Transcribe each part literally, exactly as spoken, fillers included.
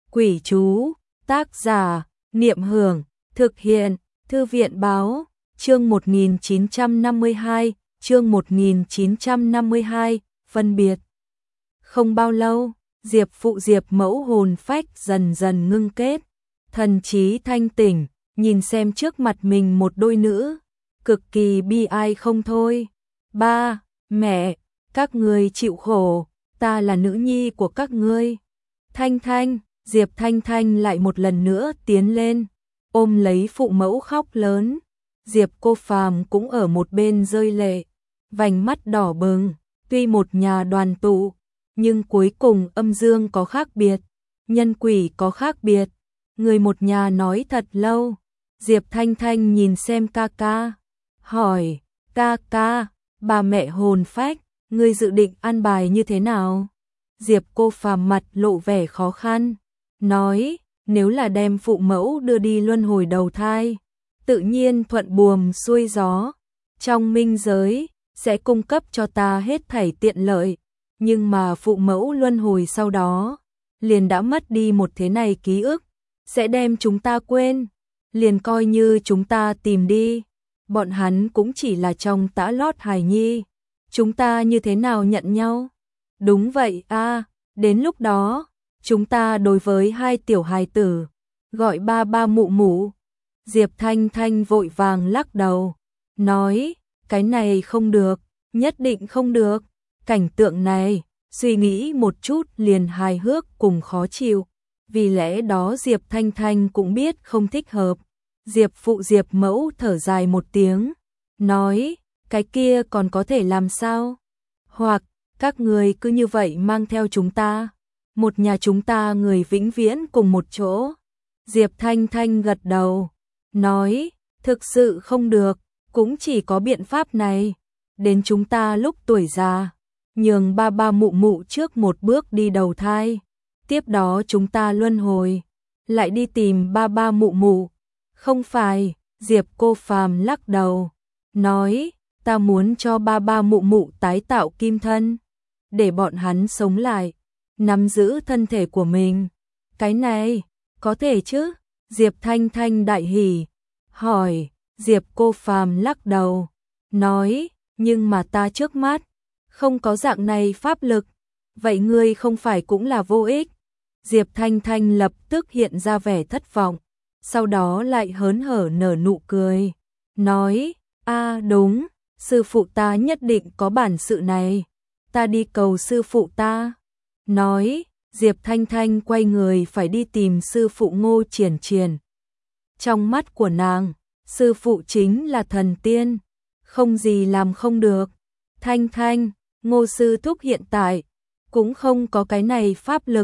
Quỷ chú, tác giả, Niệm Hưởng, thực hiện, Thư viện Báo, chương một nghìn chín trăm năm mươi hai, chương một nghìn chín trăm năm mươi hai, phân biệt. Không bao lâu, Diệp Phụ Diệp Mẫu hồn phách dần dần ngưng kết, thần trí thanh tỉnh, nhìn xem trước mặt mình một đôi nữ, cực kỳ bi ai không thôi. Ba, mẹ, các ngươi chịu khổ, ta là nữ nhi của các ngươi. Thanh Thanh, Diệp Thanh Thanh lại một lần nữa tiến lên, ôm lấy phụ mẫu khóc lớn. Diệp Cô Phàm cũng ở một bên rơi lệ, vành mắt đỏ bừng, tuy một nhà đoàn tụ, nhưng cuối cùng âm dương có khác biệt, nhân quỷ có khác biệt, người một nhà nói thật lâu. Diệp Thanh Thanh nhìn xem ca ca, hỏi, ca ca, bà mẹ hồn phách, ngươi dự định an bài như thế nào? Diệp Cô Phàm mặt lộ vẻ khó khăn, nói, nếu là đem phụ mẫu đưa đi luân hồi đầu thai, tự nhiên thuận buồm xuôi gió, trong minh giới, sẽ cung cấp cho ta hết thảy tiện lợi, nhưng mà phụ mẫu luân hồi sau đó, liền đã mất đi một thế này ký ức, sẽ đem chúng ta quên, liền coi như chúng ta tìm đi, bọn hắn cũng chỉ là trong tã lót hài nhi, chúng ta như thế nào nhận nhau? Đúng vậy a, à, đến lúc đó, chúng ta đối với hai tiểu hài tử, gọi ba ba mụ mụ. Diệp Thanh Thanh vội vàng lắc đầu, nói, cái này không được, nhất định không được, cảnh tượng này, suy nghĩ một chút liền hài hước cùng khó chịu, vì lẽ đó Diệp Thanh Thanh cũng biết không thích hợp. Diệp Phụ Diệp Mẫu thở dài một tiếng, nói, cái kia còn có thể làm sao? Hoặc, các người cứ như vậy mang theo chúng ta, một nhà chúng ta người vĩnh viễn cùng một chỗ. Diệp Thanh Thanh gật đầu, nói, thực sự không được, cũng chỉ có biện pháp này, đến chúng ta lúc tuổi già, nhường ba ba mụ mụ trước một bước đi đầu thai, tiếp đó chúng ta luân hồi, lại đi tìm ba ba mụ mụ. Không phải, Diệp Cô Phàm lắc đầu, nói, ta muốn cho ba ba mụ mụ tái tạo kim thân, để bọn hắn sống lại, nắm giữ thân thể của mình. Cái này, có thể chứ? Diệp Thanh Thanh đại hỉ, hỏi. Diệp Cô Phàm lắc đầu, nói, nhưng mà ta trước mắt, không có dạng này pháp lực, vậy ngươi không phải cũng là vô ích. Diệp Thanh Thanh lập tức hiện ra vẻ thất vọng, sau đó lại hớn hở nở nụ cười, nói, a đúng, sư phụ ta nhất định có bản sự này, ta đi cầu sư phụ ta. Nói, Diệp Thanh Thanh quay người phải đi tìm sư phụ Ngô Triển Triển. Trong mắt của nàng, sư phụ chính là thần tiên, không gì làm không được. Thanh Thanh, Ngô sư thúc hiện tại cũng không có cái này pháp lực,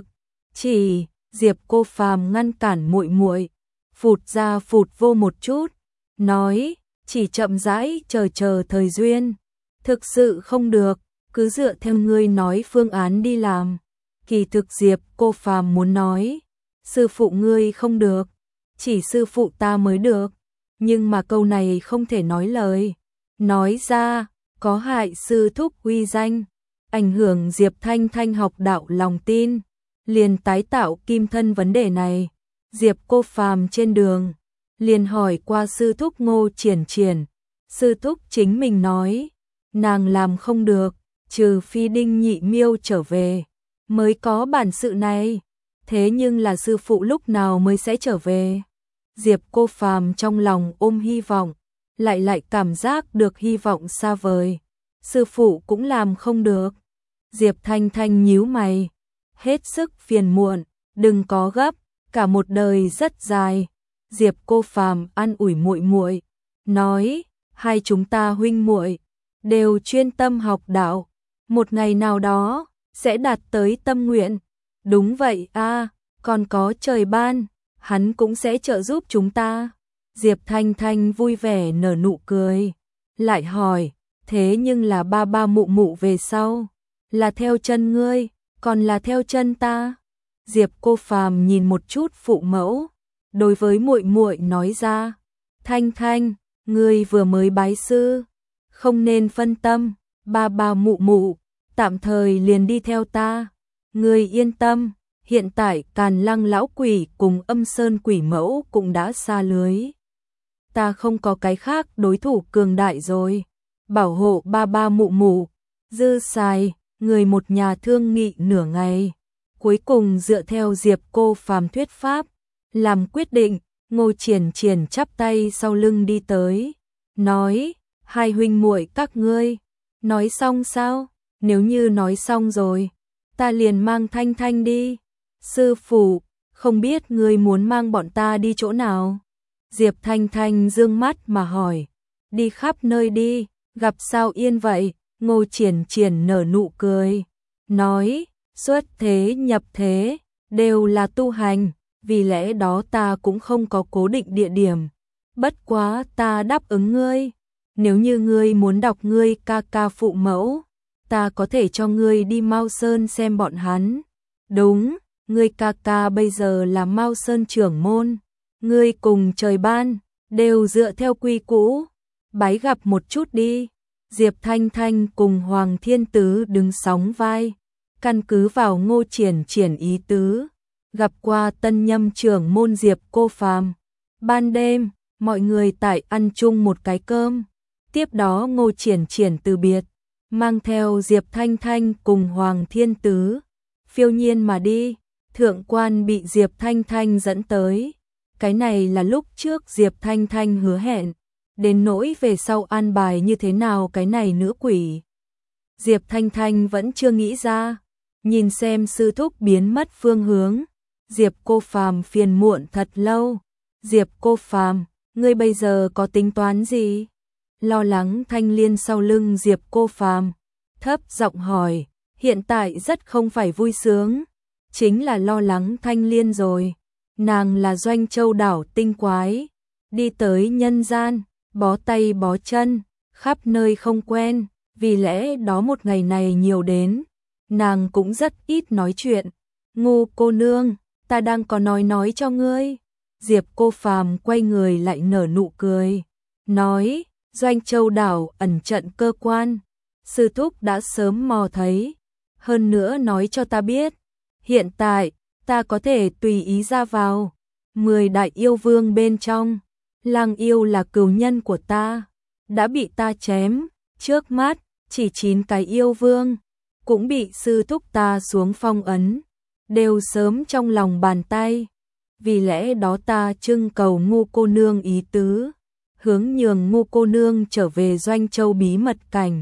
chỉ Diệp Cô Phàm ngăn cản muội muội, phụt ra phụt vô một chút, nói, chỉ chậm rãi chờ chờ thời duyên, thực sự không được, cứ dựa theo ngươi nói phương án đi làm. Kỳ thực Diệp Cô Phàm muốn nói, sư phụ ngươi không được, chỉ sư phụ ta mới được, nhưng mà câu này không thể nói lời, nói ra, có hại sư thúc uy danh, ảnh hưởng Diệp Thanh Thanh học đạo lòng tin, liền tái tạo kim thân vấn đề này. Diệp Cô Phàm trên đường, liền hỏi qua sư thúc Ngô Triển Triển, sư thúc chính mình nói, nàng làm không được, trừ phi Đinh Nhị Miêu trở về, mới có bản sự này, thế nhưng là sư phụ lúc nào mới sẽ trở về? Diệp Cô Phàm trong lòng ôm hy vọng, lại lại cảm giác được hy vọng xa vời, sư phụ cũng làm không được. Diệp Thanh Thanh nhíu mày, hết sức phiền muộn, đừng có gấp, cả một đời rất dài. Diệp Cô Phàm an ủi muội muội, nói, hai chúng ta huynh muội đều chuyên tâm học đạo, một ngày nào đó sẽ đạt tới tâm nguyện. Đúng vậy a, à, còn có trời ban, hắn cũng sẽ trợ giúp chúng ta. Diệp Thanh Thanh vui vẻ nở nụ cười, lại hỏi, thế nhưng là ba ba mụ mụ về sau, là theo chân ngươi, còn là theo chân ta? Diệp Cô Phàm nhìn một chút phụ mẫu, đối với muội muội nói ra, Thanh Thanh, ngươi vừa mới bái sư, không nên phân tâm, ba ba mụ mụ, tạm thời liền đi theo ta, ngươi yên tâm, hiện tại Càn Lăng lão quỷ cùng Âm Sơn quỷ mẫu cũng đã xa lưới. Ta không có cái khác đối thủ cường đại rồi. Bảo hộ ba ba mụ mụ, dư xài, người một nhà thương nghị nửa ngày. Cuối cùng dựa theo Diệp Cô Phàm thuyết pháp, làm quyết định, Ngô Triển Triển chắp tay sau lưng đi tới, nói, hai huynh muội các ngươi, nói xong sao? Nếu như nói xong rồi, ta liền mang Thanh Thanh đi. Sư phụ, không biết ngươi muốn mang bọn ta đi chỗ nào? Diệp Thanh Thanh dương mắt mà hỏi, đi khắp nơi đi, gặp sao yên vậy? Ngô Triển Triển nở nụ cười, nói, xuất thế nhập thế, đều là tu hành, vì lẽ đó ta cũng không có cố định địa điểm. Bất quá ta đáp ứng ngươi, nếu như ngươi muốn đọc ngươi ca ca phụ mẫu, ta có thể cho ngươi đi Mao Sơn xem bọn hắn. Đúng, ngươi ca ca bây giờ là Mao Sơn trưởng môn, ngươi cùng trời ban, đều dựa theo quy cũ, bái gặp một chút đi. Diệp Thanh Thanh cùng Hoàng Thiên Tứ đứng sóng vai, căn cứ vào Ngô Triển Triển ý tứ, gặp qua tân nhâm trưởng môn Diệp Cô Phàm. Ban đêm, mọi người tại ăn chung một cái cơm, tiếp đó Ngô Triển Triển từ biệt, mang theo Diệp Thanh Thanh cùng Hoàng Thiên Tứ, phiêu nhiên mà đi. Thượng quan bị Diệp Thanh Thanh dẫn tới, cái này là lúc trước Diệp Thanh Thanh hứa hẹn, đến nỗi về sau an bài như thế nào cái này nữ quỷ. Diệp Thanh Thanh vẫn chưa nghĩ ra, nhìn xem sư thúc biến mất phương hướng, Diệp Cô Phàm phiền muộn thật lâu. Diệp Cô Phàm, ngươi bây giờ có tính toán gì? Lo lắng Thanh Liên sau lưng Diệp Cô Phàm, thấp giọng hỏi, hiện tại rất không phải vui sướng, chính là lo lắng Thanh Liên rồi. Nàng là Doanh Châu đảo tinh quái, đi tới nhân gian, bó tay bó chân, khắp nơi không quen, vì lẽ đó một ngày này nhiều đến, nàng cũng rất ít nói chuyện. Ngu cô nương, ta đang có nói nói cho ngươi. Diệp Cô Phàm quay người lại nở nụ cười, nói, Doanh Châu đảo ẩn trận cơ quan, sư thúc đã sớm mò thấy, hơn nữa nói cho ta biết, hiện tại, ta có thể tùy ý ra vào, mười đại yêu vương bên trong, Lang yêu là cừu nhân của ta, đã bị ta chém, trước mắt, chỉ chín cái yêu vương, cũng bị sư thúc ta xuống phong ấn, đều sớm trong lòng bàn tay, vì lẽ đó ta trưng cầu Ngu cô nương ý tứ, hướng nhường Ngu cô nương trở về Doanh Châu bí mật cảnh,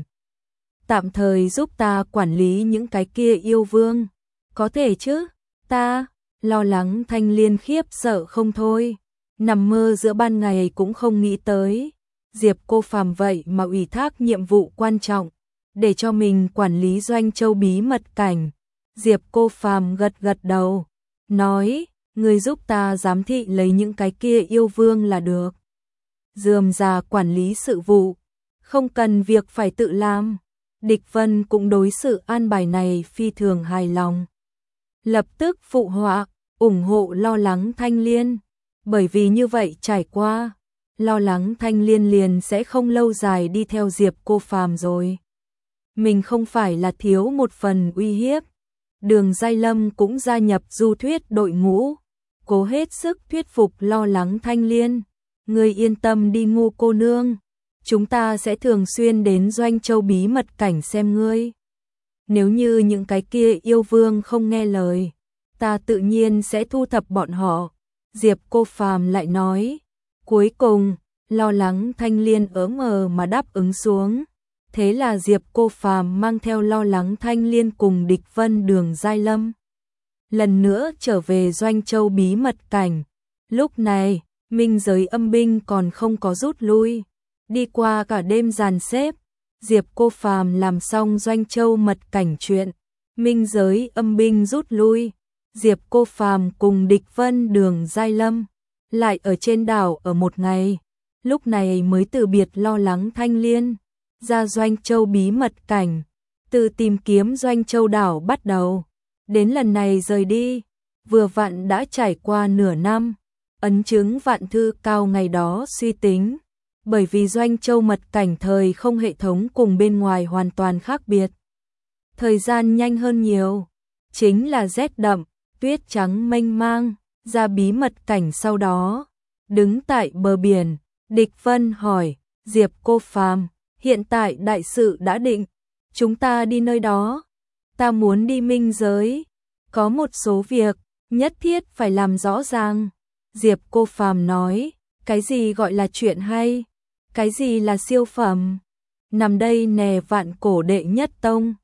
tạm thời giúp ta quản lý những cái kia yêu vương, có thể chứ? Ta, lo lắng Thanh Liên khiếp sợ không thôi, nằm mơ giữa ban ngày cũng không nghĩ tới, Diệp Cô Phàm vậy mà ủy thác nhiệm vụ quan trọng, để cho mình quản lý Doanh Châu bí mật cảnh. Diệp Cô Phàm gật gật đầu, nói, người giúp ta giám thị lấy những cái kia yêu vương là được. Dườm già quản lý sự vụ, không cần việc phải tự làm. Địch Vân cũng đối sự an bài này phi thường hài lòng. Lập tức phụ họa, ủng hộ lo lắng Thanh Liên, bởi vì như vậy trải qua, lo lắng Thanh Liên liền sẽ không lâu dài đi theo Diệp Cô Phàm rồi. Mình không phải là thiếu một phần uy hiếp. Đường Giai Lâm cũng gia nhập du thuyết đội ngũ, cố hết sức thuyết phục lo lắng Thanh Liên. Ngươi yên tâm đi Ngu cô nương, chúng ta sẽ thường xuyên đến Doanh Châu bí mật cảnh xem ngươi. Nếu như những cái kia yêu vương không nghe lời, ta tự nhiên sẽ thu thập bọn họ. Diệp Cô Phàm lại nói, cuối cùng, lo lắng Thanh Liên ớm mờ mà đáp ứng xuống. Thế là Diệp Cô Phàm mang theo lo lắng Thanh Liên cùng Địch Vân Đường Giai Lâm, lần nữa trở về Doanh Châu bí mật cảnh. Lúc này, minh giới âm binh còn không có rút lui. Đi qua cả đêm dàn xếp, Diệp Cô Phàm làm xong Doanh Châu mật cảnh chuyện, minh giới âm binh rút lui. Diệp Cô Phàm cùng Địch Vân Đường Giai Lâm lại ở trên đảo ở một ngày, lúc này mới từ biệt lo lắng Thanh Liên, ra Doanh Châu bí mật cảnh, từ tìm kiếm Doanh Châu đảo bắt đầu, đến lần này rời đi, vừa vặn đã trải qua nửa năm. Ấn chứng vạn thư cao ngày đó suy tính, bởi vì Doanh Châu mật cảnh thời không hệ thống cùng bên ngoài hoàn toàn khác biệt. Thời gian nhanh hơn nhiều, chính là rét đậm, tuyết trắng mênh mang, ra bí mật cảnh sau đó. Đứng tại bờ biển, Địch Vân hỏi, Diệp Cô Phàm, hiện tại đại sự đã định, chúng ta đi nơi đó. Ta muốn đi minh giới, có một số việc, nhất thiết phải làm rõ ràng. Diệp Cô Phàm nói, cái gì gọi là chuyện hay, cái gì là siêu phẩm. Nằm đây nè vạn cổ đệ nhất tông,